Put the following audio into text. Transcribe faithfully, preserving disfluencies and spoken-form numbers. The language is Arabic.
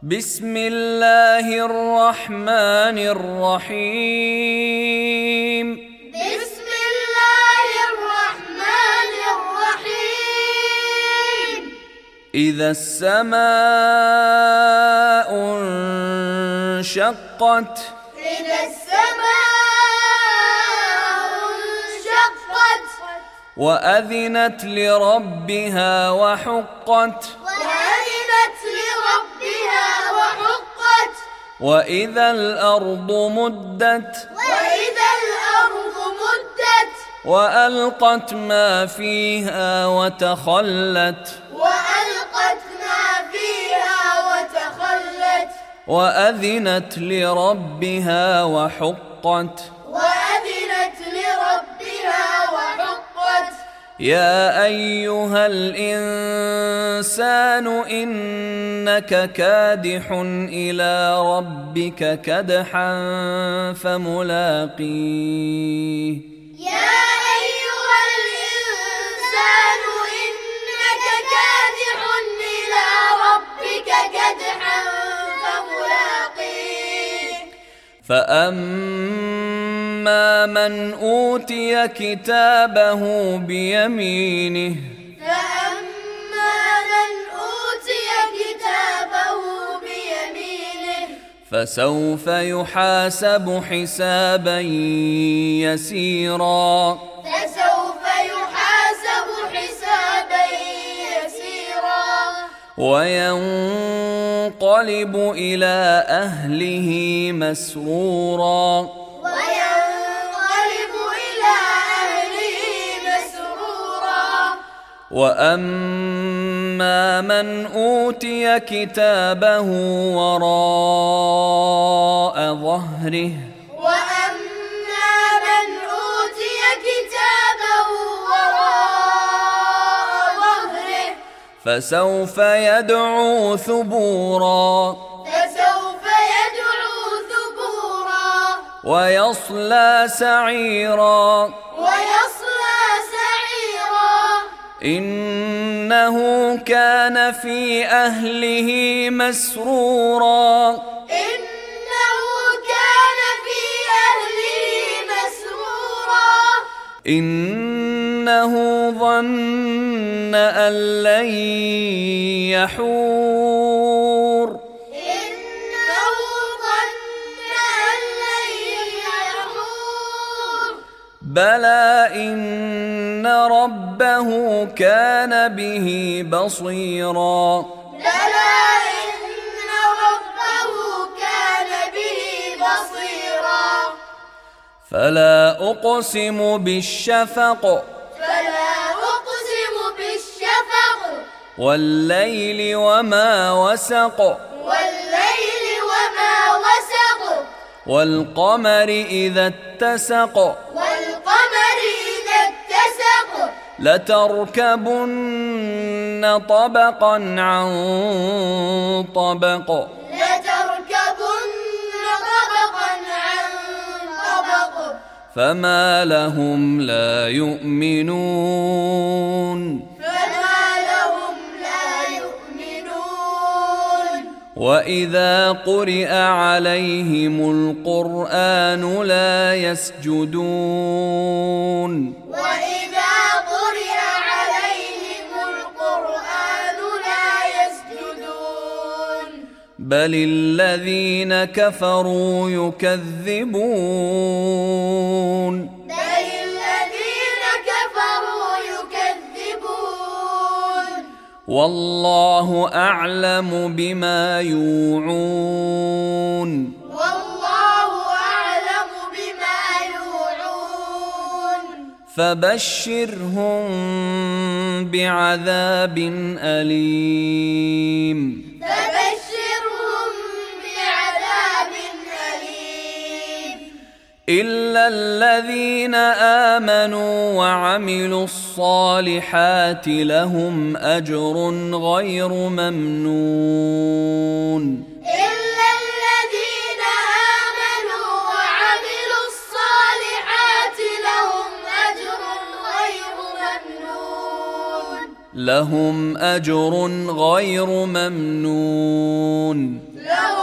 بسم الله الرحمن الرحيم بسم الله الرحمن الرحيم إذا السماء انشقت إذا السماء انشقت وأذنت لربها وحقت وأذنت لربها وحقت وإذا الأرض مدت وإذا الأرض مدت وألقت ما فيها وتخلت وألقت ما فيها وتخلت وأذنت لربها وحقت وأذنت لربها وحقت يا أيها الإنسان إنك كادح إلى ربك كدحا فملاقيه يا أيها الإنسان إنك كادح إلى ربك كدحا فملاقيه فأما من أوتي كتابه بيمينه فأما من أوتي كتابه بيمينه فسوف يحاسب حسابا يسيرا فسوف يحاسب حسابا يسيرا وينقلب إلى أهله مسرورا وينقلب إلى أهله مسرورا وأما من أوتي كتابه وراء ظهره وأما من أوتي كتابه وراء ظهره فسوف يدعو ثبورا فسوف يدعو ثبورا ويصلى سعيرا ويصلى سعيرا إنه كان في أهله مسرورا إنه كان في أهله مسرورا إنه ظن أن لن يحور إنه ظن أن لن يحور بلى إن ربه كان به بصيرا بلى إن ربه كان به بصيرا فلا أقسم بالشفق فلا أقسم بالشفق والليل وما وسق والليل وما وسق والقمر إذا اتسق والقمر إذا اتسق لتركبن طبقا عن طبق لتركبن طبقا عن طبق فما لهم لا يؤمنون فما لهم لا يؤمنون وإذا قرئ عليهم القرآن لا يسجدون وإذا قرئ عليهم القرآن لا يسجدون بل الذين كفروا يكذبون بل الذين كفروا يكذبون والله أعلم بما يوعون والله أعلم بما يوعون فبشرهم بعذاب أليم فبشرهم بعذاب أليم إلا الذين آمنوا وعملوا الصالحات لهم أجر غير ممنون إلا الذين آمنوا وعملوا الصالحات لهم أجر غير ممنون لهم أجر غير ممنون لهم